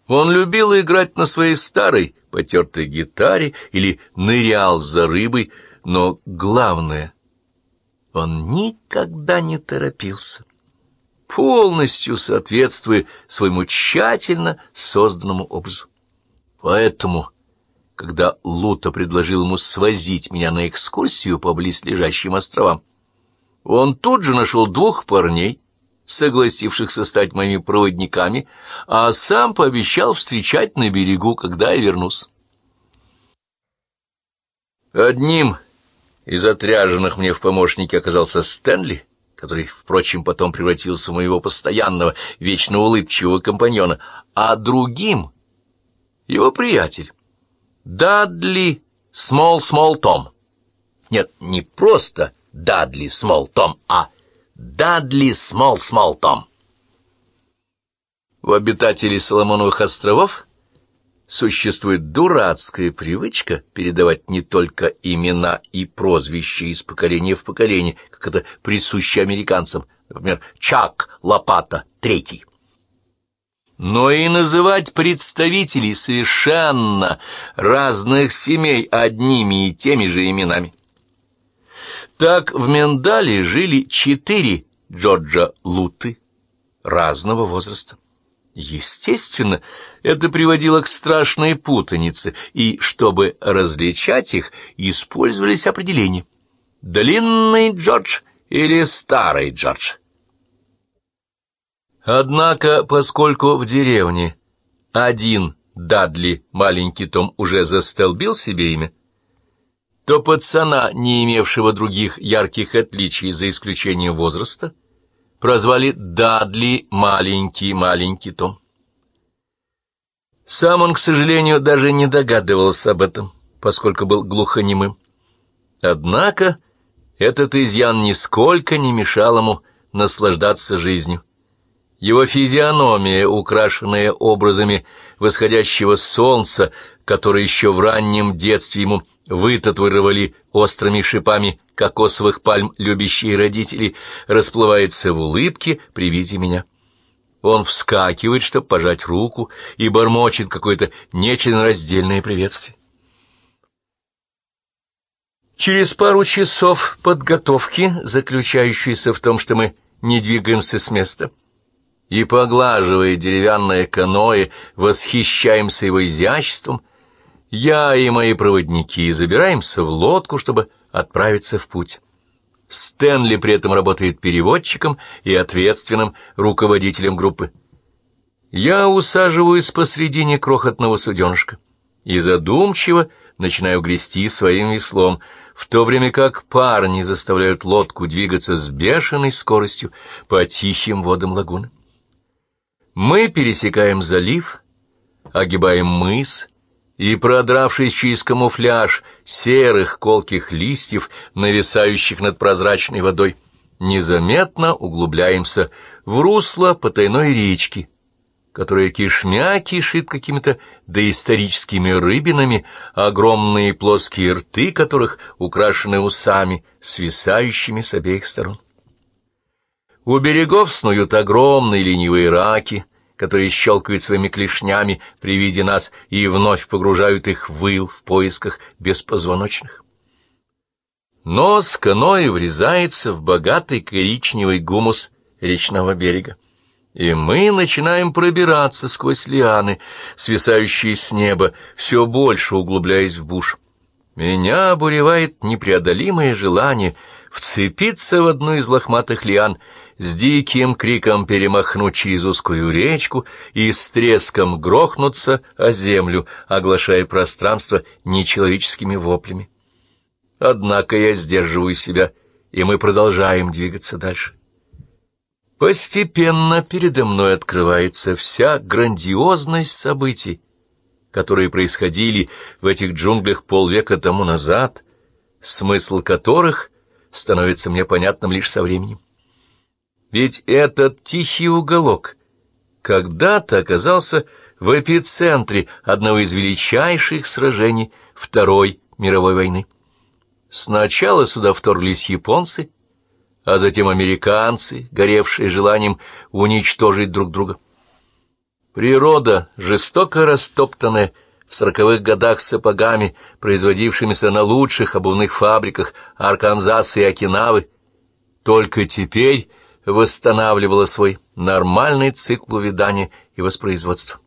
Он любил играть на своей старой потертой гитаре или нырял за рыбой, но главное, он никогда не торопился, полностью соответствуя своему тщательно созданному образу. Поэтому, когда Лута предложил ему свозить меня на экскурсию по близлежащим островам, он тут же нашел 2 парней, согласившихся стать моими проводниками, а сам пообещал встречать на берегу, когда я вернусь. Одним из отряженных мне в помощники оказался Стэнли, который, впрочем, потом превратился в моего постоянного, вечно улыбчивого компаньона, а другим — его приятель, Дадли Смол Том. Нет, не просто Дадли Смол Том, а Дадли Смол Том. У обитателей Соломоновых островов существует дурацкая привычка передавать не только имена и прозвища из поколения в поколение, как это присуще американцам, например, Чак Лопата III, но и называть представителей совершенно разных семей одними и теми же именами. Так в Миндале жили 4 Джорджа Луты разного возраста. Естественно, это приводило к страшной путанице, и, чтобы различать их, использовались определения: длинный Джордж или старый Джордж. Однако, поскольку в деревне один Дадли, маленький Том, уже застолбил себе имя, то пацана, не имевшего других ярких отличий за исключением возраста, прозвали Дадли маленький Том. Сам он, к сожалению, даже не догадывался об этом, поскольку был глухонемым. Однако этот изъян нисколько не мешал ему наслаждаться жизнью. Его физиономия, украшенная образами восходящего солнца, которое еще в раннем детстве ему вытатуировали острыми шипами кокосовых пальм любящие родители, расплывается в улыбке при виде меня. Он вскакивает, чтобы пожать руку, и бормочет какое-то нечленораздельное приветствие. Через пару часов подготовки, заключающейся в том, что мы не двигаемся с места, и, поглаживая деревянное каноэ, восхищаемся его изяществом, я и мои проводники забираемся в лодку, чтобы отправиться в путь. Стэнли при этом работает переводчиком и ответственным руководителем группы. Я усаживаюсь посредине крохотного суденышка и задумчиво начинаю грести своим веслом, в то время как парни заставляют лодку двигаться с бешеной скоростью по тихим водам лагуны. Мы пересекаем залив, огибаем мыс и, продравшись через камуфляж серых колких листьев, нависающих над прозрачной водой, незаметно углубляемся в русло потайной речки, которая кишмя кишит какими-то доисторическими рыбинами, огромные плоские рты которых украшены усами, свисающими с обеих сторон. У берегов снуют огромные ленивые раки, которые щелкают своими клешнями при виде нас и вновь погружают их в ил в поисках беспозвоночных. Нос каноэ врезается в богатый коричневый гумус речного берега, и мы начинаем пробираться сквозь лианы, свисающие с неба, все больше углубляясь в буш. Меня обуревает непреодолимое желание вцепиться в одну из лохматых лиан, с диким криком перемахнуть через узкую речку и с треском грохнуться о землю, оглашая пространство нечеловеческими воплями. Однако я сдерживаю себя, и мы продолжаем двигаться дальше. Постепенно передо мной открывается вся грандиозность событий, которые происходили в этих джунглях полвека тому назад, смысл которых становится мне понятным лишь со временем. Ведь этот тихий уголок когда-то оказался в эпицентре одного из величайших сражений Второй мировой войны. Сначала сюда вторглись японцы, а затем американцы, горевшие желанием уничтожить друг друга. Природа, жестоко растоптанная в 40-х годах сапогами, производившимися на лучших обувных фабриках Арканзаса и Окинавы, только теперь восстанавливала свой нормальный цикл увядания и воспроизводства.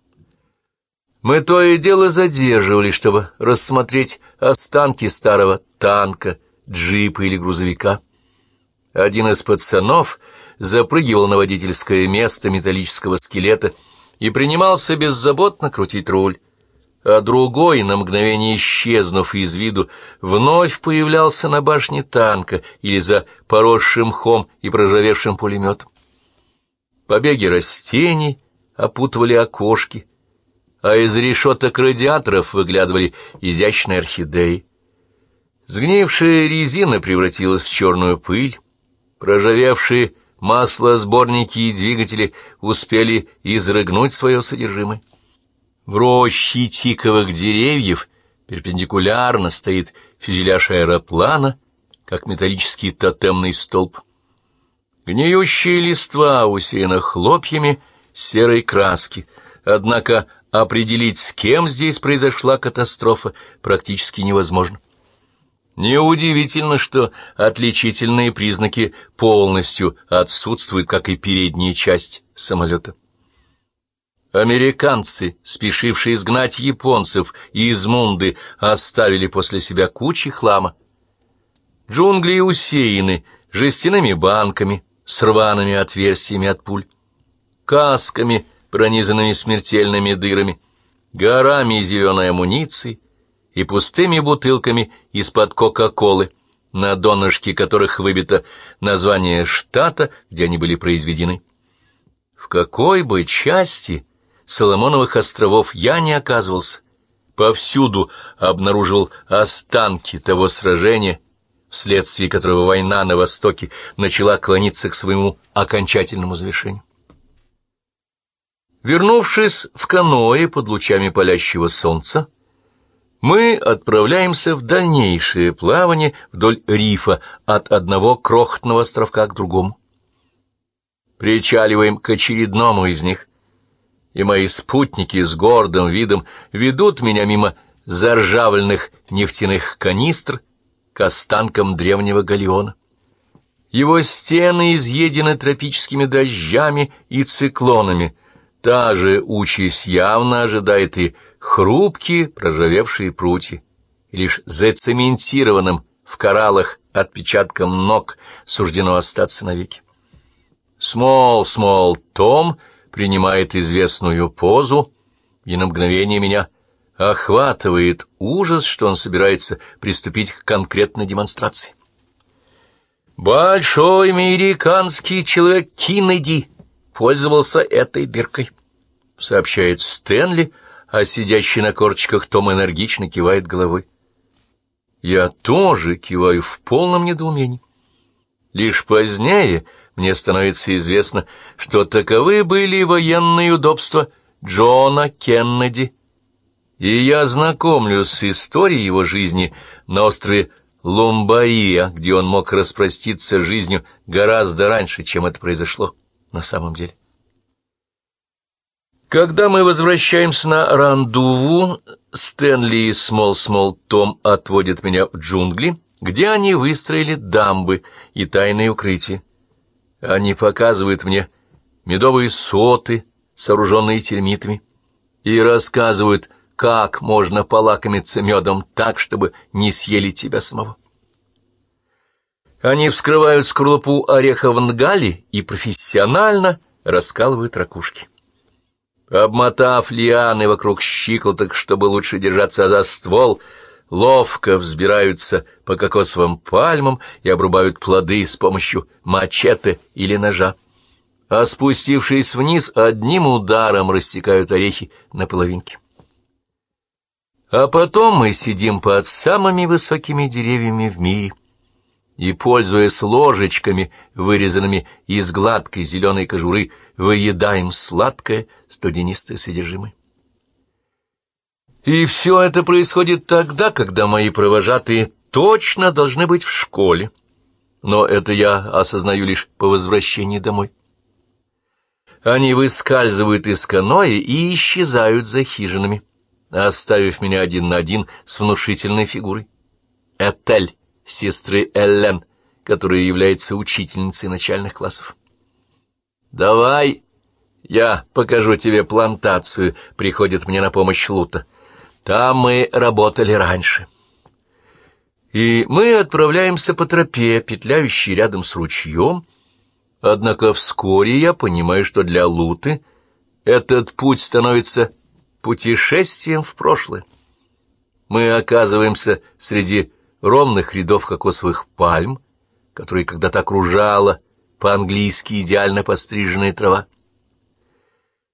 Мы то и дело задерживались, чтобы рассмотреть останки старого танка, джипа или грузовика. Один из пацанов запрыгивал на водительское место металлического скелета и принимался беззаботно крутить руль, а другой, на мгновение исчезнув из виду, вновь появлялся на башне танка или за поросшим мхом и проржавевшим пулеметом. Побеги растений опутывали окошки, а из решеток радиаторов выглядывали изящные орхидеи. Сгнившая резина превратилась в черную пыль, проржавевшие маслосборники и двигатели успели изрыгнуть свое содержимое. В роще тиковых деревьев перпендикулярно стоит фюзеляж аэроплана, как металлический тотемный столб. Гниющая листва усеяна хлопьями серой краски, однако определить, с кем здесь произошла катастрофа, практически невозможно. Неудивительно, что отличительные признаки полностью отсутствуют, как и передняя часть самолета. Американцы, спешившие изгнать японцев из Мунды, оставили после себя кучи хлама. Джунгли усеяны жестяными банками с рваными отверстиями от пуль, касками, пронизанными смертельными дырами, горами зеленой амуниции и пустыми бутылками из-под Кока-Колы, на донышке которых выбито название штата, где они были произведены. В какой бы части Соломоновых островов я не оказывался, повсюду обнаруживал останки того сражения, вследствие которого война на Востоке начала клониться к своему окончательному завершению. Вернувшись в каноэ под лучами палящего солнца, мы отправляемся в дальнейшее плавание вдоль рифа от одного крохотного островка к другому. Причаливаем к очередному из них, и мои спутники с гордым видом ведут меня мимо заржавленных нефтяных канистр к останкам древнего галеона. Его стены изъедены тропическими дождями и циклонами. Та же участь явно ожидает и хрупкие проржавевшие прутья, и лишь зацементированным в кораллах отпечатком ног суждено остаться навеки. Смол Том принимает известную позу, и на мгновение меня охватывает ужас, что он собирается приступить к конкретной демонстрации. Большой американский человек Кеннеди пользовался этой дыркой, сообщает Стэнли, а сидящий на корточках Том энергично кивает головой. Я тоже киваю в полном недоумении. Лишь позднее мне становится известно, что таковы были военные удобства Джона Кеннеди, и я знакомлюсь с историей его жизни на острове Ломбария, где он мог распроститься жизнью гораздо раньше, чем это произошло на самом деле. Когда мы возвращаемся на Рандуву, Стэнли и Смол Том отводят меня в джунгли, где они выстроили дамбы и тайные укрытия. Они показывают мне медовые соты, сооруженные термитами, и рассказывают, как можно полакомиться медом так, чтобы не съели тебя самого. Они вскрывают скорлупу ореха в нгале и профессионально раскалывают ракушки. Обмотав лианы вокруг щиколоток, чтобы лучше держаться за ствол, ловко взбираются по кокосовым пальмам и обрубают плоды с помощью мачете или ножа. А спустившись вниз, одним ударом рассекают орехи на половинки. А потом мы сидим под самыми высокими деревьями в мире и, пользуясь ложечками, вырезанными из гладкой зеленой кожуры, выедаем сладкое студенистое содержимое. И все это происходит тогда, когда мои провожатые точно должны быть в школе, но это я осознаю лишь по возвращении домой. Они выскальзывают из каноэ и исчезают за хижинами, оставив меня один на один с внушительной фигурой. Этель, сестры Эллен, которая является учительницей начальных классов. «Давай, я покажу тебе плантацию», — приходит мне на помощь Лута. «Там мы работали раньше». И мы отправляемся по тропе, петляющей рядом с ручьем. Однако вскоре я понимаю, что для Луты этот путь становится путешествием в прошлое. Мы оказываемся среди ровных рядов кокосовых пальм, которые когда-то окружала по-английски идеально постриженная трава.